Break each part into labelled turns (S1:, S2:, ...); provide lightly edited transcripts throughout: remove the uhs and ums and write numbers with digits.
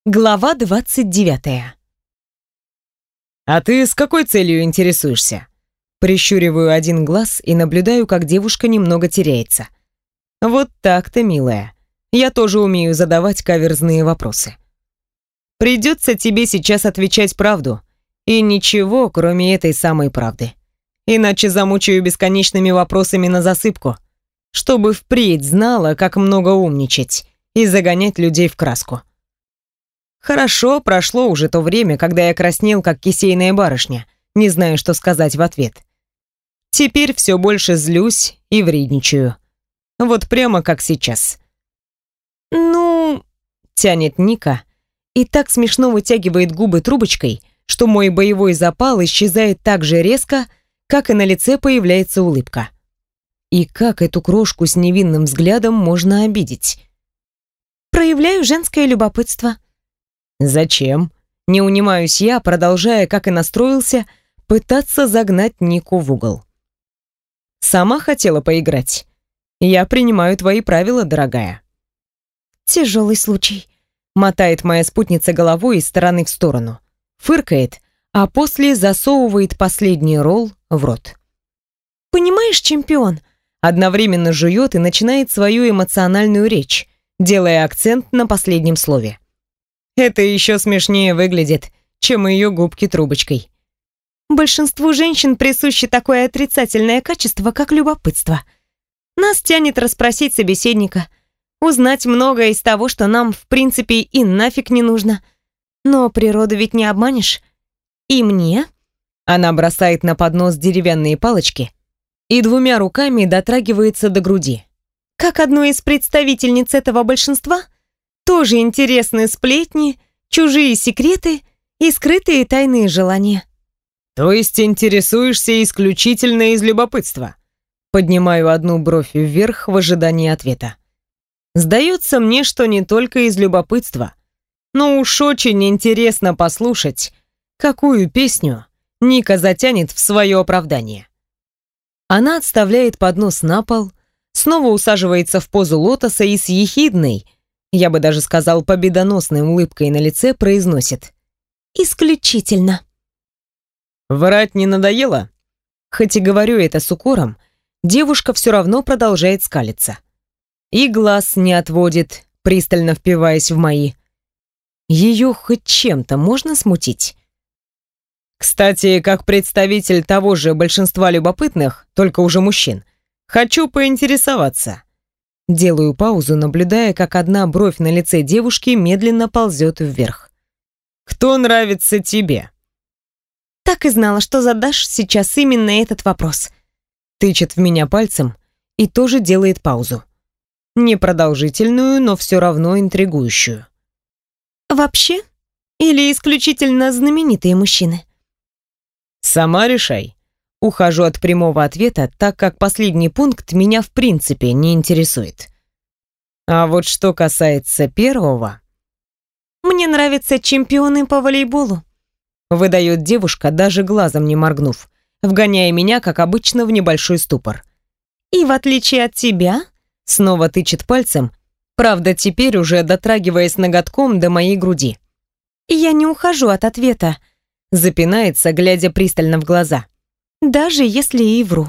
S1: Глава 29.
S2: «А ты с какой целью интересуешься?» Прищуриваю один глаз и наблюдаю, как девушка немного теряется. Вот так-то, милая. Я тоже умею задавать каверзные вопросы. Придется тебе сейчас отвечать правду. И ничего, кроме этой самой правды. Иначе замучаю бесконечными вопросами на засыпку, чтобы впредь знала, как много умничать и загонять людей в краску. Хорошо, прошло уже то время, когда я краснел, как кисейная барышня, не зная, что сказать в ответ. Теперь все больше злюсь и вредничаю. Вот прямо как сейчас. «Ну...» — тянет Ника и так смешно вытягивает губы трубочкой, что мой боевой запал исчезает так же резко, как и на лице появляется улыбка. И как эту крошку с невинным взглядом можно обидеть?
S1: «Проявляю женское любопытство».
S2: «Зачем?» Не унимаюсь я, продолжая, как и настроился, пытаться загнать Нику в угол. «Сама хотела поиграть. Я принимаю твои правила, дорогая».
S1: «Тяжелый случай»,
S2: — мотает моя спутница головой из стороны в сторону, фыркает, а после засовывает последний ролл в рот.
S1: «Понимаешь, чемпион?»
S2: Одновременно жует и начинает свою эмоциональную речь, делая акцент на последнем слове. Это еще смешнее выглядит, чем ее губки трубочкой.
S1: «Большинству женщин присуще такое отрицательное качество, как любопытство. Нас тянет расспросить собеседника, узнать многое из того, что нам, в принципе, и нафиг не нужно. Но природу ведь не обманешь. И мне...»
S2: Она бросает на поднос деревянные палочки и двумя руками дотрагивается до груди.
S1: «Как одной из представительниц этого большинства, тоже интересны сплетни, чужие секреты и скрытые тайные желания».
S2: «То есть интересуешься исключительно из любопытства?» Поднимаю одну бровь вверх в ожидании ответа. Сдается мне, что не только из любопытства, но уж очень интересно послушать, какую песню Ника затянет в свое оправдание. Она отставляет поднос на пол, снова усаживается в позу лотоса и с ехидной, я бы даже сказал победоносной улыбкой на лице произносит:
S1: «Исключительно».
S2: Врать не надоело? Хоть и говорю это с укором, девушка все равно продолжает скалиться. И глаз не отводит, пристально впиваясь в мои. Ее хоть чем-то можно смутить? Кстати, как представитель того же большинства любопытных, только уже мужчин, хочу поинтересоваться. Делаю паузу, наблюдая, как одна бровь на лице девушки медленно ползет вверх. Кто нравится тебе?
S1: «Так и знала, что задашь сейчас именно этот вопрос».
S2: Тычет в меня пальцем и тоже делает паузу. Непродолжительную, но все равно интригующую.
S1: «Вообще? Или исключительно знаменитые мужчины?»
S2: «Сама решай». Ухожу от прямого ответа, так как последний пункт меня в принципе не интересует. А вот что касается первого...
S1: «Мне нравятся чемпионы по волейболу»,
S2: выдает девушка, даже глазом не моргнув, вгоняя меня, как обычно, в небольшой ступор.
S1: «И в отличие от тебя...»
S2: Снова тычет пальцем, правда, теперь уже дотрагиваясь ноготком до моей груди.
S1: «Я не ухожу от ответа»,
S2: запинается, глядя пристально в глаза.
S1: «Даже если и вру».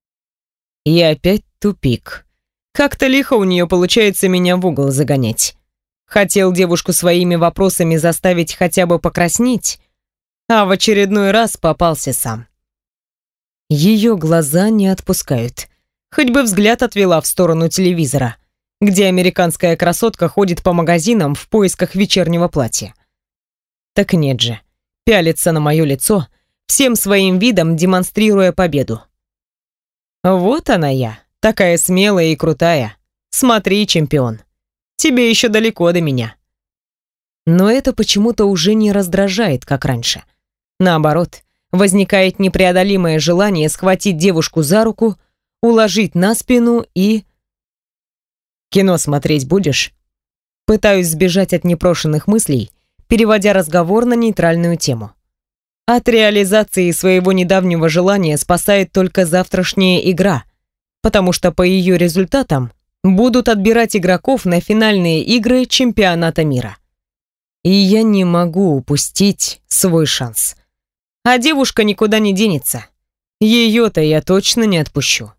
S2: И опять тупик. Как-то лихо у нее получается меня в угол загонять. Хотел девушку своими вопросами заставить хотя бы покраснеть, а в очередной раз попался сам. Ее глаза не отпускают. Хоть бы взгляд отвела в сторону телевизора, где американская красотка ходит по магазинам в поисках вечернего платья. Так нет же, пялится на мое лицо, всем своим видом демонстрируя победу. Вот она я, такая смелая и крутая. Смотри, чемпион, тебе еще далеко до меня. Но это почему-то уже не раздражает, как раньше. Наоборот, возникает непреодолимое желание схватить девушку за руку, уложить на спину и... «Кино смотреть будешь?» Пытаюсь сбежать от непрошенных мыслей, переводя разговор на нейтральную тему. От реализации своего недавнего желания спасает только завтрашняя игра, потому что по ее результатам будут отбирать игроков на финальные игры чемпионата мира. И я не могу упустить свой шанс. А девушка никуда не денется. Ее-то я точно не отпущу.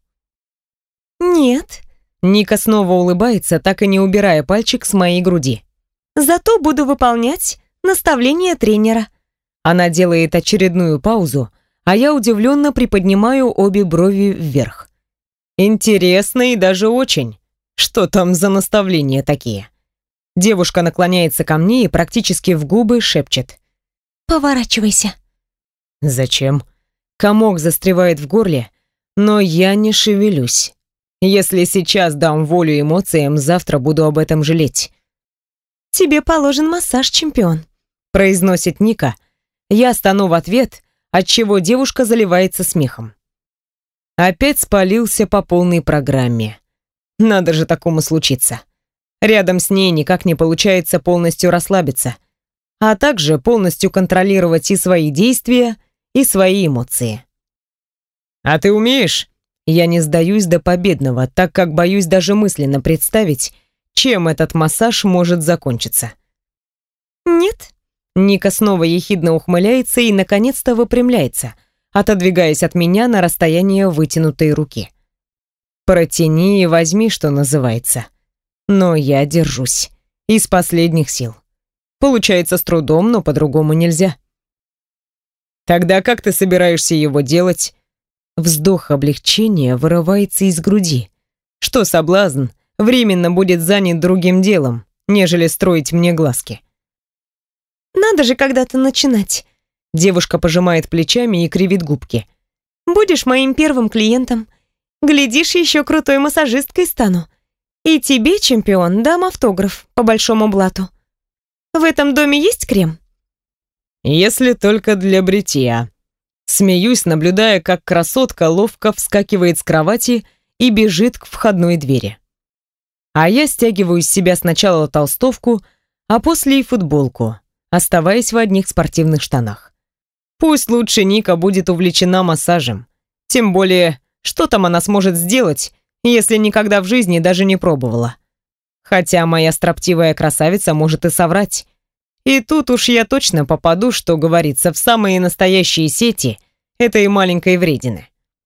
S1: Нет.
S2: Ника снова улыбается, так и не убирая пальчик с моей груди.
S1: Зато буду выполнять наставления тренера.
S2: Она делает очередную паузу, а я удивленно приподнимаю обе брови вверх. Интересно и даже очень. Что там за наставления такие? Девушка наклоняется ко мне и практически в губы шепчет.
S1: Поворачивайся.
S2: Зачем? Комок застревает в горле, но я не шевелюсь. Если сейчас дам волю эмоциям, завтра буду об этом жалеть.
S1: Тебе положен массаж, чемпион,
S2: произносит Ника. Я стану в ответ, отчего девушка заливается смехом. Опять спалился по полной программе. Надо же такому случиться. Рядом с ней никак не получается полностью расслабиться, а также полностью контролировать и свои действия, и свои эмоции. «А ты умеешь?» Я не сдаюсь до победного, так как боюсь даже мысленно представить, чем этот массаж может закончиться.
S1: Нет.
S2: Ника снова ехидно ухмыляется и наконец-то выпрямляется, отодвигаясь от меня на расстояние вытянутой руки. «Протяни и возьми», что называется. Но я держусь. Из последних сил. Получается с трудом, но по-другому нельзя. «Тогда как ты собираешься его делать?» Вздох облегчения вырывается из груди. Что соблазн временно будет занят другим делом, нежели строить мне глазки.
S1: Надо же когда-то начинать.
S2: Девушка пожимает плечами и кривит губки.
S1: Будешь моим первым клиентом. Глядишь, еще крутой массажисткой стану. И тебе, чемпион, дам автограф по большому блату. В этом доме есть крем?
S2: Если только для бритья. Смеюсь, наблюдая, как красотка ловко вскакивает с кровати и бежит к входной двери. А я стягиваю с себя сначала толстовку, а после и футболку, оставаясь в одних спортивных штанах. Пусть лучше Ника будет увлечена массажем. Тем более, что там она сможет сделать, если никогда в жизни даже не пробовала. Хотя моя строптивая красавица может и соврать. И тут уж я точно попаду, что говорится, в самые настоящие сети этой маленькой вредины.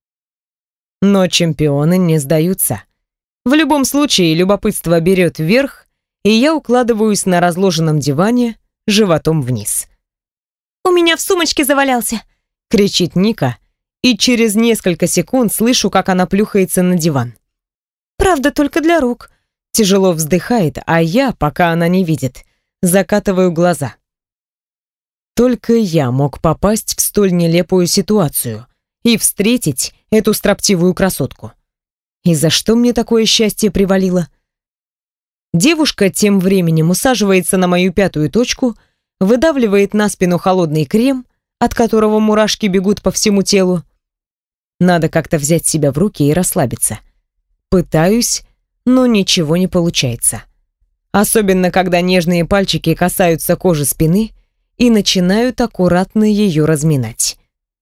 S2: Но чемпионы не сдаются. В любом случае, любопытство берет вверх, и я укладываюсь на разложенном диване животом вниз.
S1: «У меня в сумочке завалялся!»
S2: — кричит Ника, и через несколько секунд слышу, как она плюхается на диван.
S1: «Правда, только для рук».
S2: Тяжело вздыхает, а я, пока она не видит, закатываю глаза. Только я мог попасть в столь нелепую ситуацию и встретить эту строптивую красотку. И за что мне такое счастье привалило? Девушка тем временем усаживается на мою пятую точку, выдавливает на спину холодный крем, от которого мурашки бегут по всему телу. Надо как-то взять себя в руки и расслабиться. Пытаюсь, но ничего не получается. Особенно, когда нежные пальчики касаются кожи спины и начинают аккуратно ее разминать.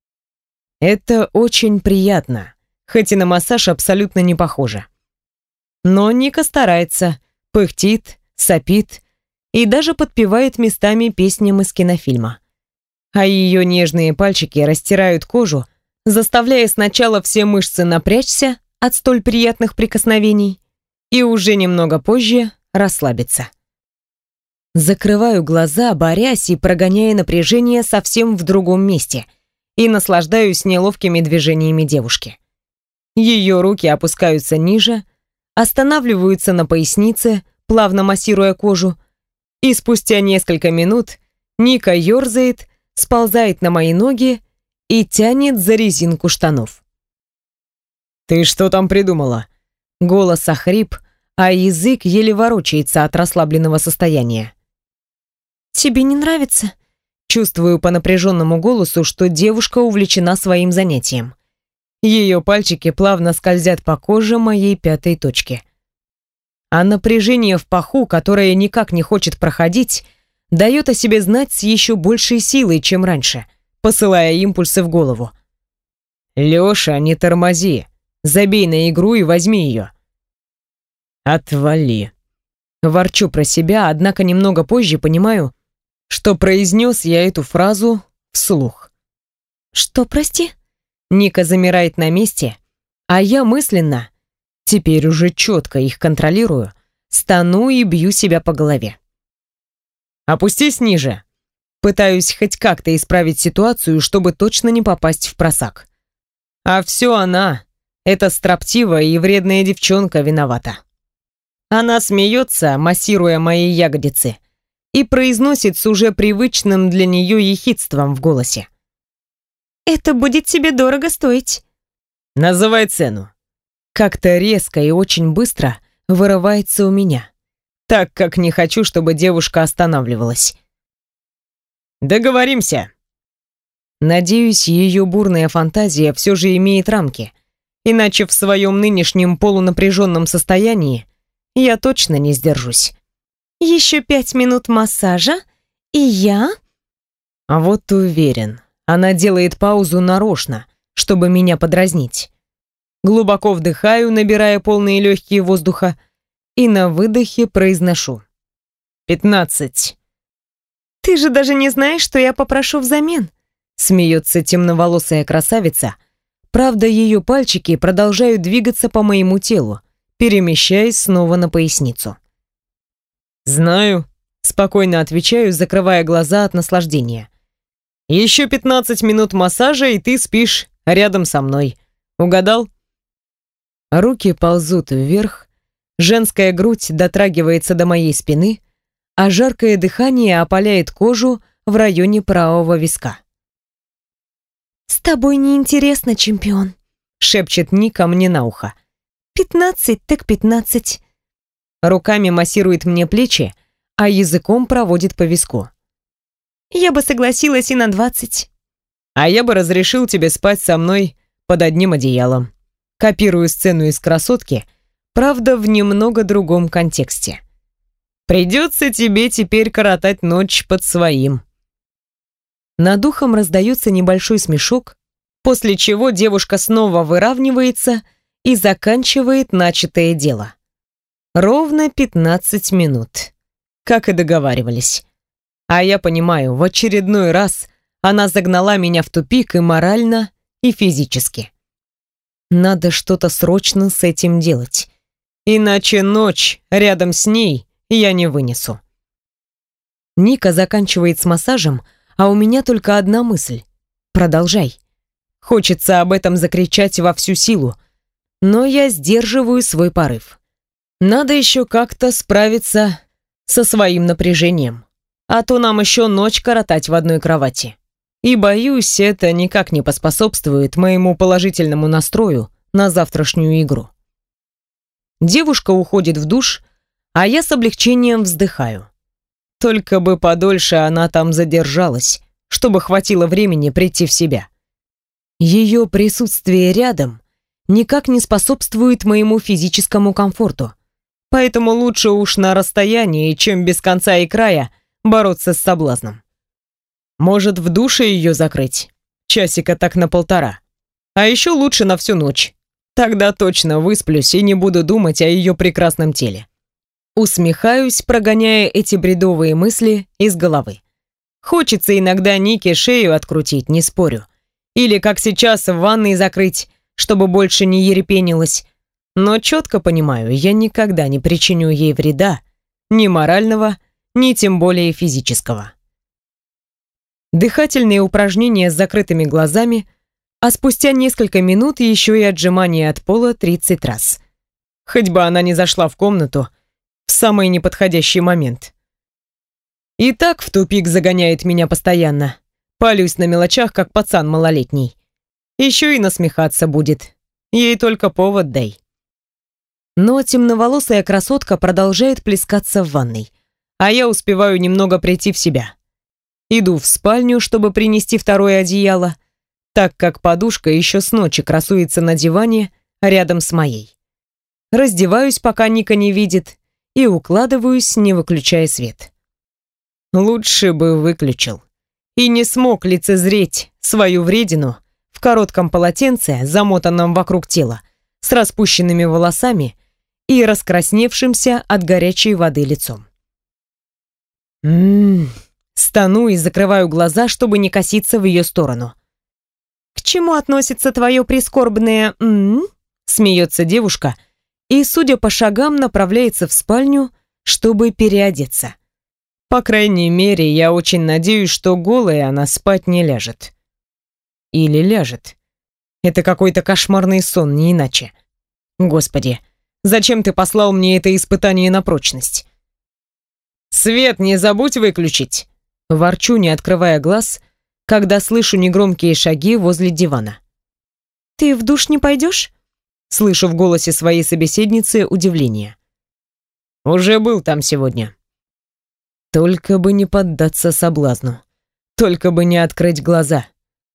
S2: Это очень приятно, хоть и на массаж абсолютно не похоже. Но Ника старается, пыхтит, сопит и даже подпевает местами песням из кинофильма. А ее нежные пальчики растирают кожу, заставляя сначала все мышцы напрячься от столь приятных прикосновений и уже немного позже расслабиться. Закрываю глаза, борясь и прогоняя напряжение совсем в другом месте, и наслаждаюсь неловкими движениями девушки. Ее руки опускаются ниже, останавливаются на пояснице, плавно массируя кожу, и спустя несколько минут Ника ерзает, сползает на мои ноги и тянет за резинку штанов. «Ты что там придумала?» Голос охрип, а язык еле ворочается от расслабленного состояния.
S1: «Тебе не нравится?»
S2: Чувствую по напряженному голосу, что девушка увлечена своим занятием. Ее пальчики плавно скользят по коже моей пятой точки. А напряжение в паху, которое никак не хочет проходить, дает о себе знать с еще большей силой, чем раньше, посылая импульсы в голову. «Леша, не тормози. Забей на игру и возьми ее». «Отвали». Ворчу про себя, однако немного позже понимаю, что произнес я эту фразу вслух.
S1: «Что, прости?»
S2: Ника замирает на месте, а я мысленно, теперь уже четко их контролирую, стану и бью себя по голове. «Опустись ниже». Пытаюсь хоть как-то исправить ситуацию, чтобы точно не попасть в просак. А все она, эта строптивая и вредная девчонка, виновата. Она смеется, массируя мои ягодицы, и произносит с уже привычным для нее ехидством в голосе.
S1: «Это будет тебе дорого стоить».
S2: «Называй цену». Как-то резко и очень быстро вырывается у меня, так как не хочу, чтобы девушка останавливалась. «Договоримся». Надеюсь, ее бурная фантазия все же имеет рамки, иначе в своем нынешнем полунапряженном состоянии я точно не сдержусь.
S1: «Еще 5 минут массажа, и я...»
S2: А вот уверен, она делает паузу нарочно, чтобы меня подразнить. Глубоко вдыхаю, набирая полные легкие воздуха, и на выдохе произношу: 15.
S1: «Ты же даже не знаешь, что я попрошу взамен»,
S2: смеется темноволосая красавица. Правда, ее пальчики продолжают двигаться по моему телу, перемещаясь снова на поясницу. «Знаю», — спокойно отвечаю, закрывая глаза от наслаждения. «Еще 15 минут массажа, и ты спишь рядом со мной. Угадал?» Руки ползут вверх, женская грудь дотрагивается до моей спины, а жаркое дыхание опаляет кожу в районе правого виска.
S1: «С тобой неинтересно, чемпион», —
S2: шепчет Ника мне на ухо.
S1: 15 так 15.
S2: Руками массирует мне плечи, а языком проводит по виску.
S1: «Я бы согласилась и на 20».
S2: «А я бы разрешил тебе спать со мной под одним одеялом». Копирую сцену из «Красотки», правда, в немного другом контексте. «Придется тебе теперь коротать ночь под своим». Над ухом раздается небольшой смешок, после чего девушка снова выравнивается и заканчивает начатое дело. Ровно 15 минут, как и договаривались. А я понимаю, в очередной раз она загнала меня в тупик и морально, и физически. Надо что-то срочно с этим делать. Иначе ночь рядом с ней я не вынесу. Ника заканчивает с массажем, а у меня только одна мысль. Продолжай. Хочется об этом закричать во всю силу, но я сдерживаю свой порыв. Надо еще как-то справиться со своим напряжением, а то нам еще ночь коротать в одной кровати. И боюсь, это никак не поспособствует моему положительному настрою на завтрашнюю игру. Девушка уходит в душ, а я с облегчением вздыхаю. Только бы подольше она там задержалась, чтобы хватило времени прийти в себя. Ее присутствие рядом никак не способствует моему физическому комфорту, поэтому лучше уж на расстоянии, чем без конца и края бороться с соблазном. Может, в душе ее закрыть? Часика так на 1,5. А еще лучше на всю ночь. Тогда точно высплюсь и не буду думать о ее прекрасном теле. Усмехаюсь, прогоняя эти бредовые мысли из головы. Хочется иногда Нике шею открутить, не спорю. Или, как сейчас, в ванной закрыть, чтобы больше не ерепенилась. Но четко понимаю, я никогда не причиню ей вреда, ни морального, ни тем более физического. Дыхательные упражнения с закрытыми глазами, а спустя несколько минут еще и отжимания от пола 30 раз. Хоть бы она не зашла в комнату в самый неподходящий момент. И так в тупик загоняет меня постоянно. Палюсь на мелочах, как пацан малолетний. Еще и насмехаться будет. Ей только повод дай. Но темноволосая красотка продолжает плескаться в ванной, а я успеваю немного прийти в себя. Иду в спальню, чтобы принести второе одеяло, так как подушка еще с ночи красуется на диване рядом с моей. Раздеваюсь, пока Ника не видит, и укладываюсь, не выключая свет. Лучше бы выключил. И не смог лицезреть свою вредину в коротком полотенце, замотанном вокруг тела, с распущенными волосами и раскрасневшимся от горячей воды лицом. Стану и закрываю глаза, чтобы не коситься в ее сторону.
S1: «К чему относится твое прискорбное «м»?» Смеется девушка и, судя по шагам, направляется в спальню, чтобы переодеться.
S2: По крайней мере, я очень надеюсь, что голая она спать не ляжет. Или ляжет. Это какой-то кошмарный сон, не иначе. Господи, зачем ты послал мне это испытание на прочность? «Свет не забудь выключить!» Ворчу, не открывая глаз, когда слышу негромкие шаги возле дивана.
S1: «Ты в душ не пойдешь?»
S2: Слышу в голосе своей собеседницы удивление. «Уже был там сегодня». Только бы не поддаться соблазну. Только бы не открыть глаза.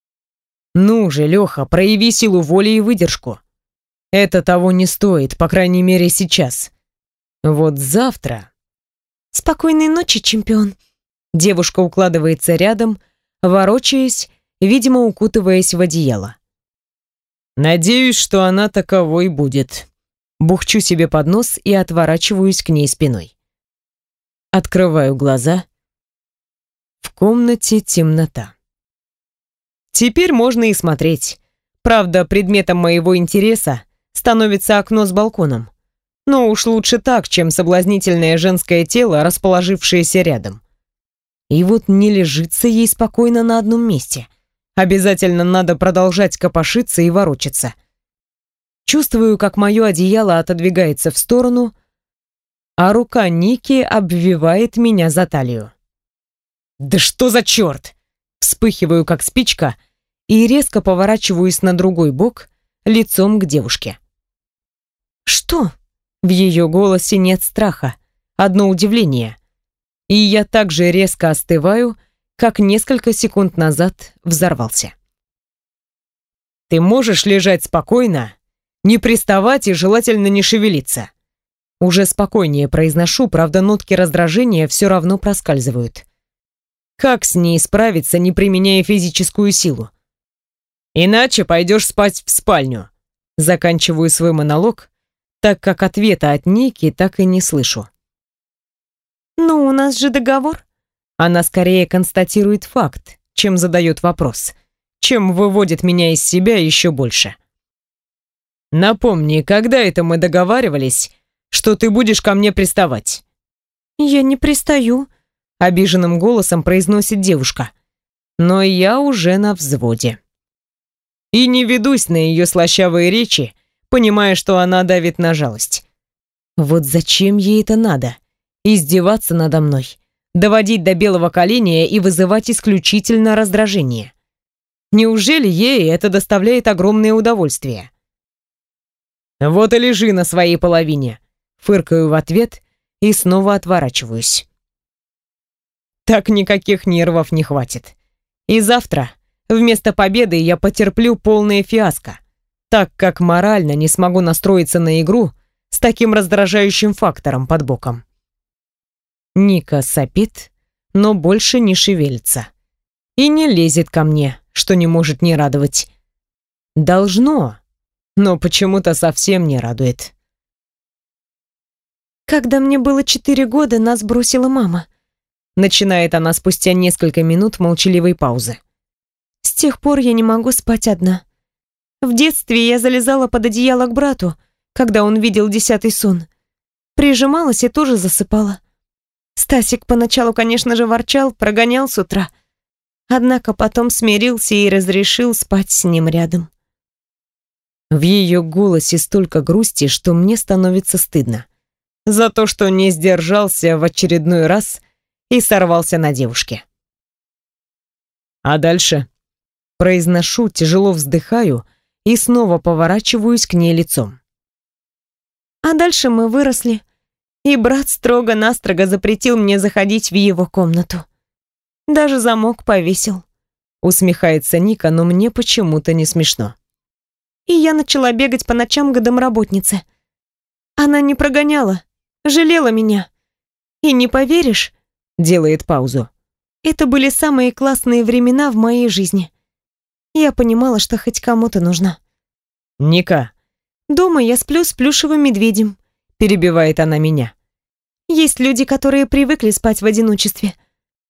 S2: Ну же, Леха, прояви силу воли и выдержку. Это того не стоит, по крайней мере сейчас. Вот завтра...
S1: «Спокойной ночи, чемпион».
S2: Девушка укладывается рядом, ворочаясь, видимо, укутываясь в одеяло. Надеюсь, что она таковой будет. Бухчу себе под нос и отворачиваюсь к ней спиной. Открываю глаза. В комнате темнота. Теперь можно и смотреть. Правда, предметом моего интереса становится окно с балконом. Но уж лучше так, чем соблазнительное женское тело, расположившееся рядом. И вот не лежится ей спокойно на одном месте. Обязательно надо продолжать копошиться и ворочаться. Чувствую, как мое одеяло отодвигается в сторону, а рука Ники обвивает меня за талию. «Да что за черт!» Вспыхиваю, как спичка, и резко поворачиваюсь на другой бок, лицом к девушке. «Что?» В ее голосе нет страха, одно удивление. И я так же резко остываю, как несколько секунд назад взорвался. «Ты можешь лежать спокойно, не приставать и желательно не шевелиться». Уже спокойнее произношу, правда, нотки раздражения все равно проскальзывают. Как с ней справиться, не применяя физическую силу? Иначе пойдешь спать в спальню. Заканчиваю свой монолог, так как ответа от Ники так и не слышу.
S1: «Ну, у нас же договор».
S2: Она скорее констатирует факт, чем задает вопрос, чем выводит меня из себя еще больше. Напомни, когда это мы договаривались, что ты будешь ко мне приставать?
S1: «Я не пристаю», —
S2: обиженным голосом произносит девушка. Но я уже на взводе. И не ведусь на ее слащавые речи, понимая, что она давит на жалость. Вот зачем ей это надо? Издеваться надо мной, доводить до белого коленя и вызывать исключительно раздражение. Неужели ей это доставляет огромное удовольствие? Вот и лежи на своей половине. Фыркаю в ответ и снова отворачиваюсь. Так никаких нервов не хватит. И завтра вместо победы я потерплю полное фиаско, так как морально не смогу настроиться на игру с таким раздражающим фактором под боком. Ника сопит, но больше не шевелится. И не лезет ко мне, что не может не радовать. Должно, но почему-то совсем не радует.
S1: «Когда мне было 4 года, нас бросила мама», начинает она спустя несколько минут молчаливой паузы. «С тех пор я не могу спать одна. В детстве я залезала под одеяло к брату, когда он видел 10-й сон. Прижималась и тоже засыпала. Стасик поначалу, конечно же, ворчал, прогонял с утра. Однако потом смирился и разрешил спать с ним рядом».
S2: В ее голосе столько грусти, что мне становится стыдно. За то, что не сдержался в очередной раз и сорвался на девушке. А дальше? Произношу, тяжело вздыхаю и снова поворачиваюсь к ней лицом.
S1: А дальше мы выросли, и брат строго-настрого запретил мне заходить в его комнату. Даже замок повесил.
S2: Усмехается Ника, но мне почему-то не смешно.
S1: И я начала бегать по ночам к домработнице. Она не прогоняла, жалела меня. И не поверишь,
S2: делает паузу,
S1: это были самые классные времена в моей жизни. Я понимала, что хоть кому-то нужна.
S2: Ника.
S1: Дома я сплю с плюшевым медведем, перебивает она меня. Есть люди, которые привыкли спать в одиночестве.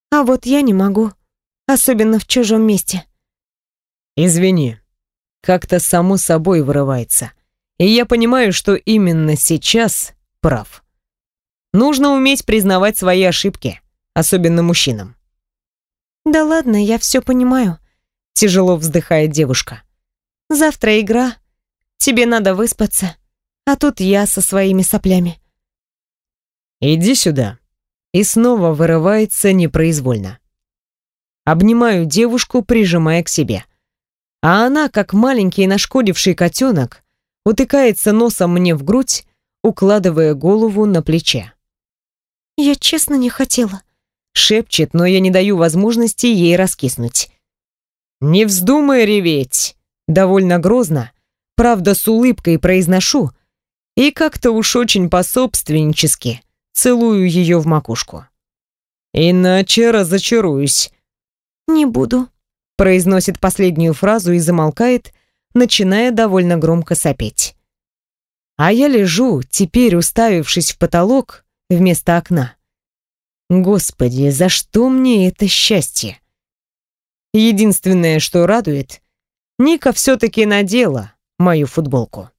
S1: А вот я не могу, особенно в чужом месте.
S2: Извини, как-то само собой вырывается. И я понимаю, что именно сейчас прав. Нужно уметь признавать свои ошибки, особенно мужчинам.
S1: Да ладно, я все понимаю.
S2: Тяжело вздыхает девушка.
S1: Завтра игра, тебе надо выспаться, а тут я со своими соплями.
S2: Иди сюда. И снова вырывается непроизвольно. Обнимаю девушку, прижимая к себе. А она, как маленький нашкодивший котенок, утыкается носом мне в грудь, укладывая голову на плече.
S1: Я честно не хотела.
S2: Шепчет, но я не даю возможности ей раскиснуть. «Не вздумай реветь!» Довольно грозно, правда с улыбкой произношу и как-то уж очень пособственнически целую ее в макушку. «Иначе разочаруюсь».
S1: Не буду.
S2: Произносит последнюю фразу и замолкает, начиная довольно громко сопеть. А я лежу, теперь уставившись в потолок вместо окна. Господи, за что мне это счастье? Единственное, что радует, Ника все-таки надела мою футболку.